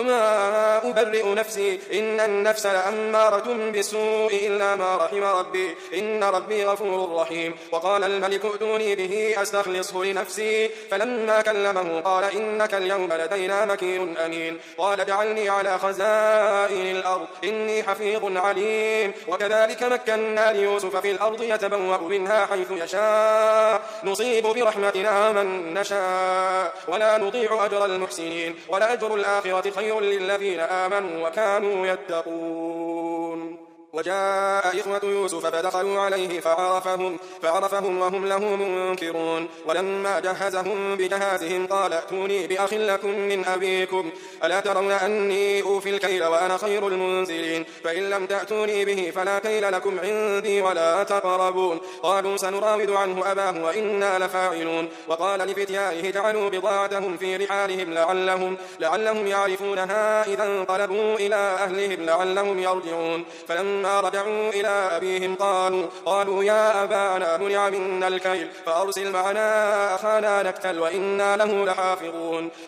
وما أبرئ نفسي إن النفس لأمارة بالسوء إلا ما رحم ربي إن ربي غفور رحيم. وقال الملك ائتوني به أستخلصه لنفسي فلما كلمه قال إنك اليوم لدينا مكين أمين. قال اجعلني على خزائن الأرض إني حفيظ عليم. وكذلك مكنا ليوسف في الأرض يتبوأ منها حيث يشاء نصيب برحمتنا من نشاء ولا نضيع أجر المحسنين ولأجر الآخرة خير للذين آمنوا وكانوا يتقون. وجاء إخوة يوسف فدخلوا عليه فعرفهم وهم له منكرون. ولما جهزهم بجهازهم قال ائتوني بأخ لكم من أبيكم ألا ترون أني أوفي الكيل وأنا خير المنزلين فإن لم تأتوني به فلا كيل لكم عندي ولا تقربون. قالوا سنراود عنه أباه وإنا لفاعلون. وقال لفتيانه جعلوا بضاعتهم في رحالهم لعلهم يعرفونها إذا انقلبوا إلى أهلهم لعلهم يرجعون. فلما رجعوا إلى أبيهم قالوا يا أبانا منع منا الكيل فأرسل معنا أخانا نكتل وإنا له لحافظون.